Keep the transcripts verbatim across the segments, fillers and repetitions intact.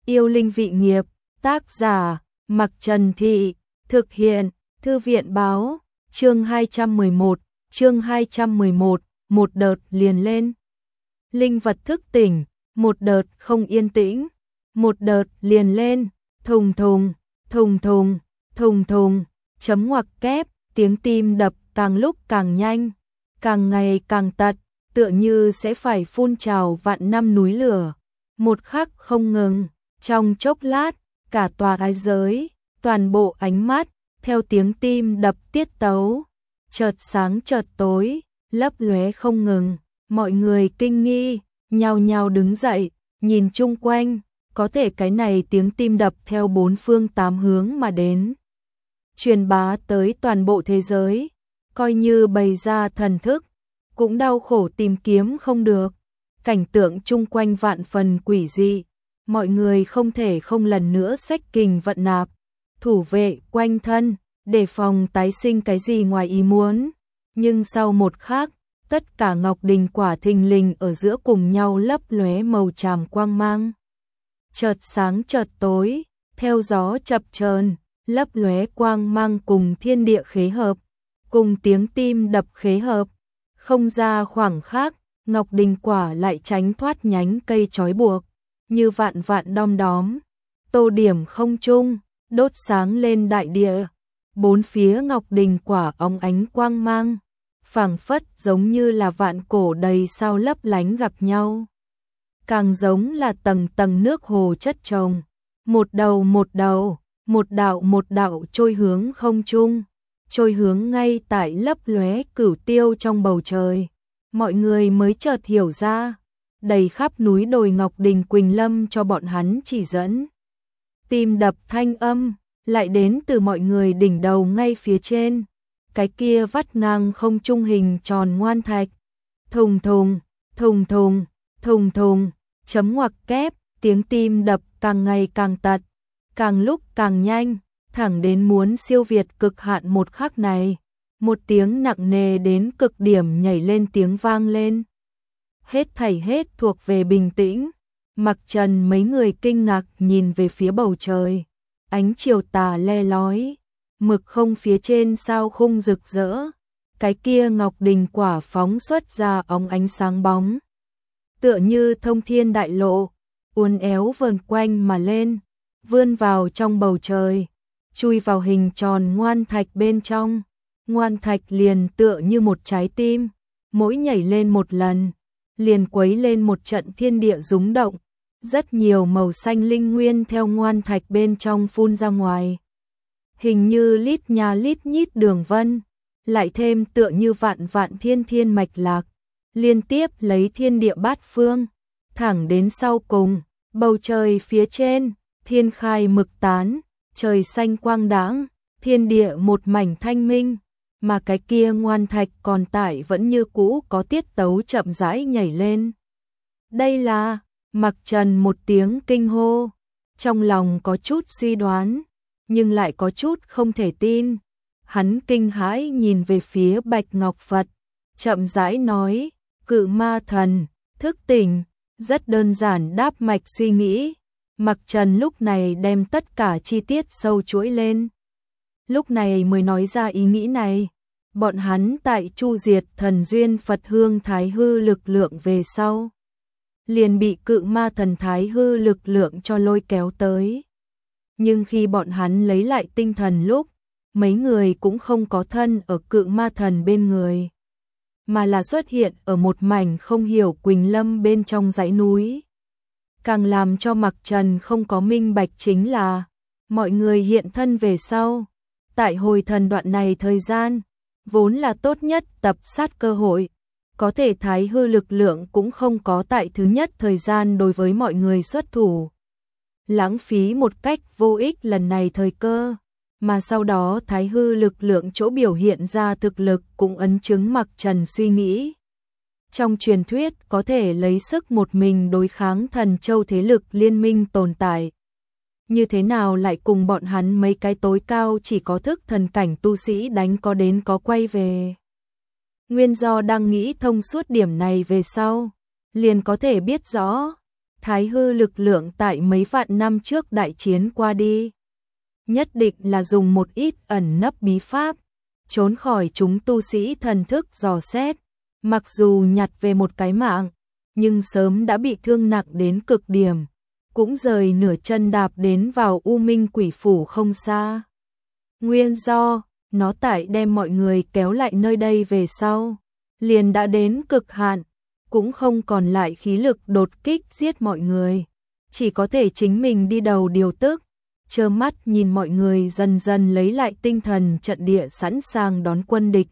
Yêu linh vị nghiệp, tác giả, Mặc Trần Thị, thực hiện, Thư viện báo, chương hai trăm mười một, chương hai trăm mười một, một đợt liền lên. Linh vật thức tỉnh, một đợt không yên tĩnh, một đợt liền lên, thùng thùng, thùng thùng, thùng thùng, chấm ngoặc kép, tiếng tim đập càng lúc càng nhanh, càng ngày càng tật, tựa như sẽ phải phun trào vạn năm núi lửa, một khắc không ngừng, trong chốc lát, cả tòa ái giới, toàn bộ ánh mắt, theo tiếng tim đập tiết tấu, chợt sáng chợt tối, lấp lóe không ngừng, mọi người kinh nghi, nhao nhao đứng dậy, nhìn chung quanh, có thể cái này tiếng tim đập theo bốn phương tám hướng mà đến. Truyền bá tới toàn bộ thế giới, coi như bày ra thần thức, cũng đau khổ tìm kiếm không được. Cảnh tượng chung quanh vạn phần quỷ dị, mọi người không thể không lần nữa xách kình vận nạp, thủ vệ quanh thân, để phòng tái sinh cái gì ngoài ý muốn. Nhưng sau một khắc, tất cả ngọc đình quả thình lình ở giữa cùng nhau lấp lóe màu tràm quang mang. Chợt sáng chợt tối, theo gió chập chờn, lấp lóe quang mang cùng thiên địa khế hợp, cùng tiếng tim đập khế hợp. Không ra khoảng khắc, ngọc đình quả lại tránh thoát nhánh cây trói buộc, như vạn vạn đom đóm, tô điểm không trung, đốt sáng lên đại địa. Bốn phía ngọc đình quả óng ánh quang mang, phảng phất giống như là vạn cổ đầy sao lấp lánh gặp nhau. Càng giống là tầng tầng nước hồ chất chồng, một đầu một đầu, một đạo một đạo trôi hướng không trung, trôi hướng ngay tại lấp lóe cửu tiêu trong bầu trời. Mọi người mới chợt hiểu ra, đầy khắp núi đồi ngọc đình Quỳnh Lâm cho bọn hắn chỉ dẫn. Tim đập thanh âm, lại đến từ mọi người đỉnh đầu ngay phía trên, cái kia vắt ngang không trung hình tròn ngoan thạch. Thùng thùng, thùng thùng, thùng thùng, chấm ngoặc kép, tiếng tim đập càng ngày càng tật, càng lúc càng nhanh, thẳng đến muốn siêu việt cực hạn một khắc này. Một tiếng nặng nề đến cực điểm nhảy lên tiếng vang lên. Hết thảy hết thuộc về bình tĩnh. Mặc Trần mấy người kinh ngạc nhìn về phía bầu trời. Ánh chiều tà le lói, mực không phía trên sao khung rực rỡ. Cái kia ngọc đình quả phóng xuất ra óng ánh sáng bóng, tựa như thông thiên đại lộ, uốn éo vờn quanh mà lên, vươn vào trong bầu trời, chui vào hình tròn ngoan thạch bên trong. Ngoan thạch liền tựa như một trái tim, mỗi nhảy lên một lần, liền quấy lên một trận thiên địa rúng động. Rất nhiều màu xanh linh nguyên theo ngoan thạch bên trong phun ra ngoài, hình như lít nha lít nhít đường vân, lại thêm tựa như vạn vạn thiên thiên mạch lạc, liên tiếp lấy thiên địa bát phương, thẳng đến sau cùng, bầu trời phía trên, thiên khai mực tán, trời xanh quang đãng, thiên địa một mảnh thanh minh, mà cái kia ngoan thạch còn tại vẫn như cũ có tiết tấu chậm rãi nhảy lên. Đây là, Mặc Trần một tiếng kinh hô, trong lòng có chút suy đoán, nhưng lại có chút không thể tin. Hắn kinh hãi nhìn về phía Bạch Ngọc Phật, chậm rãi nói, Cự Ma Thần, thức tỉnh, rất đơn giản đáp mạch suy nghĩ. Mặc Trần lúc này đem tất cả chi tiết sâu chuỗi lên, lúc này mới nói ra ý nghĩ này. Bọn hắn tại chu diệt thần duyên Phật hương thái hư lực lượng về sau, liền bị Cự Ma Thần thái hư lực lượng cho lôi kéo tới. Nhưng khi bọn hắn lấy lại tinh thần lúc, mấy người cũng không có thân ở Cự Ma Thần bên người, mà là xuất hiện ở một mảnh không hiểu Quỳnh Lâm bên trong dãy núi. Càng làm cho Mặc Trần không có minh bạch chính là, mọi người hiện thân về sau, tại hồi thần đoạn này thời gian, vốn là tốt nhất tập sát cơ hội, có thể thái hư lực lượng cũng không có tại thứ nhất thời gian đối với mọi người xuất thủ. Lãng phí một cách vô ích lần này thời cơ, mà sau đó thái hư lực lượng chỗ biểu hiện ra thực lực cũng ấn chứng Mặc Trần suy nghĩ. Trong truyền thuyết có thể lấy sức một mình đối kháng thần châu thế lực liên minh tồn tại, như thế nào lại cùng bọn hắn mấy cái tối cao chỉ có thức thần cảnh tu sĩ đánh có đến có quay về. Nguyên do đang nghĩ thông suốt điểm này về sau, liền có thể biết rõ, Thái hư lực lượng tại mấy vạn năm trước đại chiến qua đi. Nhất định là dùng một ít ẩn nấp bí pháp, trốn khỏi chúng tu sĩ thần thức dò xét. Mặc dù nhặt về một cái mạng, nhưng sớm đã bị thương nặng đến cực điểm, cũng rời nửa chân đạp đến vào U Minh Quỷ Phủ không xa. Nguyên do, nó tại đem mọi người kéo lại nơi đây về sau, liền đã đến cực hạn, cũng không còn lại khí lực đột kích giết mọi người, chỉ có thể chính mình đi đầu điều tức, trơ mắt nhìn mọi người dần dần lấy lại tinh thần trận địa sẵn sàng đón quân địch.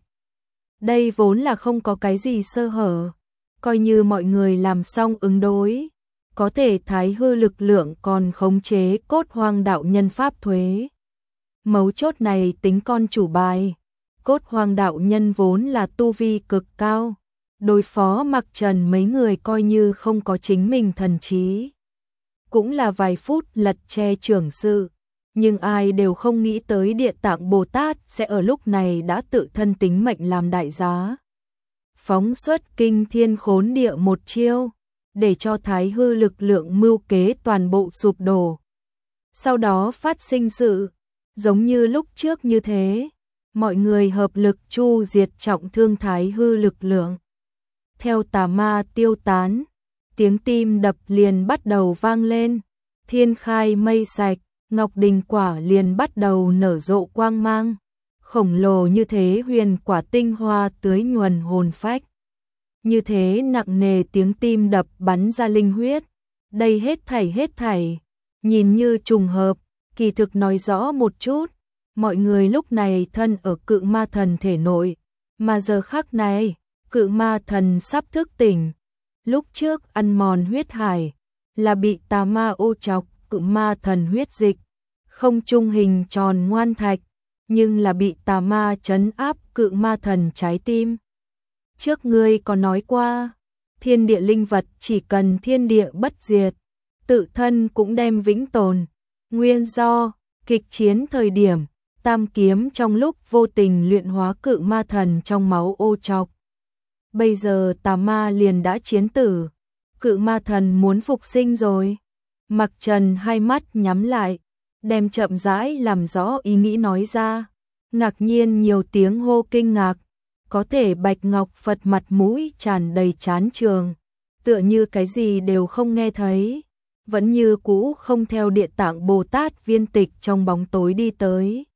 Đây vốn là không có cái gì sơ hở, coi như mọi người làm xong ứng đối, có thể thái hư lực lượng còn khống chế cốt hoang đạo nhân pháp thuế. Mấu chốt này tính con chủ bài, cốt hoang đạo nhân vốn là tu vi cực cao, đối phó Mặc Trần mấy người coi như không có chính mình thần trí. Cũng là vài phút lật che trưởng sự, nhưng ai đều không nghĩ tới Địa Tạng Bồ Tát sẽ ở lúc này đã tự thân tính mệnh làm đại giá. Phóng xuất kinh thiên khốn địa một chiêu, để cho thái hư lực lượng mưu kế toàn bộ sụp đổ. Sau đó phát sinh sự, giống như lúc trước như thế, mọi người hợp lực chu diệt trọng thương thái hư lực lượng. Theo tà ma tiêu tán, tiếng tim đập liền bắt đầu vang lên, thiên khai mây sạch, ngọc đình quả liền bắt đầu nở rộ quang mang, khổng lồ như thế huyền quả tinh hoa tưới nhuần hồn phách. Như thế nặng nề tiếng tim đập bắn ra linh huyết, đây hết thảy hết thảy, nhìn như trùng hợp, kỳ thực nói rõ một chút, mọi người lúc này thân ở cự ma thần thể nội, mà giờ khắc này, cự ma thần sắp thức tỉnh. Lúc trước ăn mòn huyết hải, là bị tà ma ô chọc cự ma thần huyết dịch, không trung hình tròn ngoan thạch, nhưng là bị tà ma trấn áp cự ma thần trái tim. Trước ngươi có nói qua, thiên địa linh vật chỉ cần thiên địa bất diệt, tự thân cũng đem vĩnh tồn. Nguyên do, kịch chiến thời điểm, tam kiếm trong lúc vô tình luyện hóa cự ma thần trong máu ô chọc. Bây giờ tà ma liền đã chiến tử, cự ma thần muốn phục sinh rồi. Mặc Trần hai mắt nhắm lại, đem chậm rãi làm rõ ý nghĩ nói ra, ngạc nhiên nhiều tiếng hô kinh ngạc, có thể Bạch Ngọc Phật mặt mũi tràn đầy chán trường, tựa như cái gì đều không nghe thấy, vẫn như cũ không theo Địa Tạng Bồ Tát viên tịch trong bóng tối đi tới.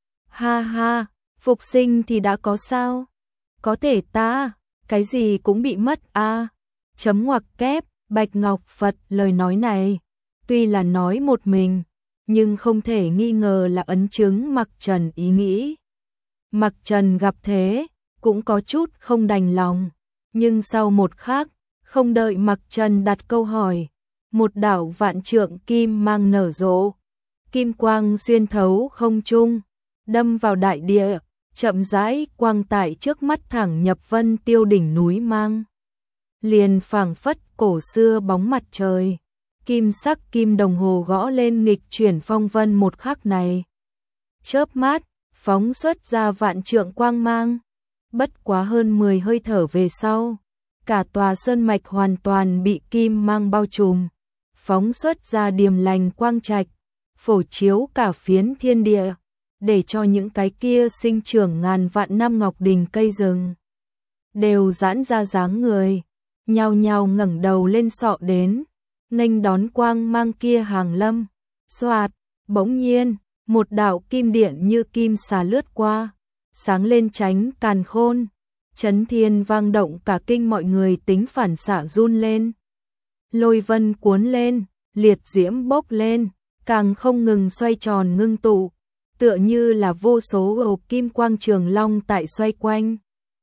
Ha ha, phục sinh thì đã có sao? Có thể ta, cái gì cũng bị mất a. À? Chấm ngoặc kép, Bạch Ngọc Phật lời nói này, tuy là nói một mình, nhưng không thể nghi ngờ là ấn chứng Mặc Trần ý nghĩ. Mặc Trần gặp thế, cũng có chút không đành lòng, nhưng sau một khắc, không đợi Mặc Trần đặt câu hỏi, một đạo vạn trượng kim mang nở rộ, kim quang xuyên thấu không trung, đâm vào đại địa, chậm rãi quang tại trước mắt thẳng nhập vân tiêu đỉnh núi mang. Liền phảng phất cổ xưa bóng mặt trời, kim sắc kim đồng hồ gõ lên nghịch chuyển phong vân một khắc này. Chớp mắt, phóng xuất ra vạn trượng quang mang, bất quá hơn mười hơi thở về sau, cả tòa sơn mạch hoàn toàn bị kim mang bao trùm, phóng xuất ra điềm lành quang trạch, phổ chiếu cả phiến thiên địa, để cho những cái kia sinh trưởng ngàn vạn năm ngọc đình cây rừng đều giãn ra dáng người, nhao nhao ngẩng đầu lên sọ đến, nghênh đón quang mang kia hàng lâm. Xoạt, bỗng nhiên, một đạo kim điện như kim xà lướt qua, sáng lên tránh càn khôn, chấn thiên vang động cả kinh, mọi người tính phản xạ run lên. Lôi vân cuốn lên, liệt diễm bốc lên, càng không ngừng xoay tròn ngưng tụ, tựa như là vô số ổ kim quang trường long tại xoay quanh,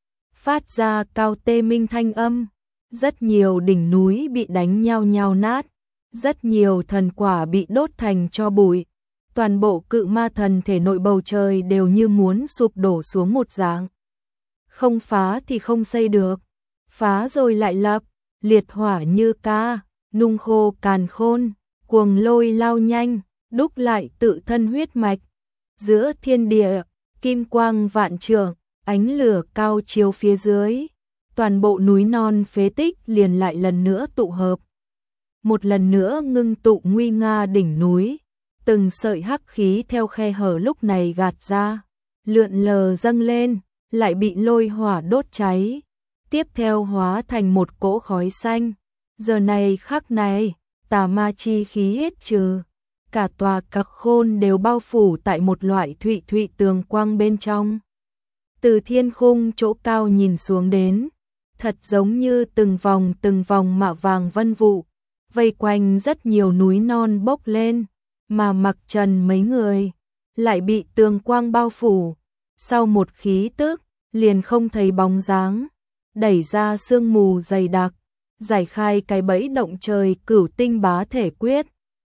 phát ra cao tê minh thanh âm. Rất nhiều đỉnh núi bị đánh nhao nhao nát, rất nhiều thần quả bị đốt thành tro bụi, toàn bộ cự ma thần thể nội bầu trời đều như muốn sụp đổ xuống một dạng. Không phá thì không xây được, phá rồi lại lập, liệt hỏa như ca, nung khô càn khôn, cuồng lôi lao nhanh, đúc lại tự thân huyết mạch. Giữa thiên địa, kim quang vạn trượng, ánh lửa cao chiếu phía dưới, toàn bộ núi non phế tích liền lại lần nữa tụ hợp. một lần nữa ngưng tụ nguy nga đỉnh núi, từng sợi hắc khí theo khe hở lúc này gạt ra, lượn lờ dâng lên, lại bị lôi hỏa đốt cháy, tiếp theo hóa thành một cỗ khói xanh. Giờ này khắc này, tà ma chi khí hết trừ, cả tòa Cặc Khôn đều bao phủ tại một loại thụy thụy tường quang bên trong. Từ thiên khung chỗ cao nhìn xuống đến, thật giống như từng vòng từng vòng mạ vàng vân vụ, vây quanh rất nhiều núi non bốc lên, mà Mặc Trần mấy người lại bị tường quang bao phủ, sau một khí tức liền không thấy bóng dáng, đẩy ra sương mù dày đặc, giải khai cái bẫy động trời Cửu Tinh Bá Thể Quyết,